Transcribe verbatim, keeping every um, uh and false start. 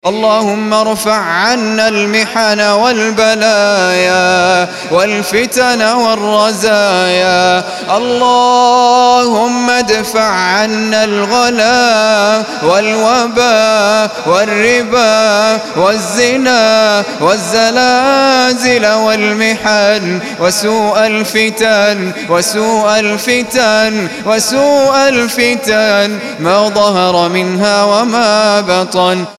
اللهم ارفع عنا المحن والبلايا والفتن والرزايا. اللهم ادفع عنا الغلا والوباء والربا والزنا والزلازل والمحن وسوء الفتن وسوء الفتن وسوء الفتن ما ظهر منها وما بطن.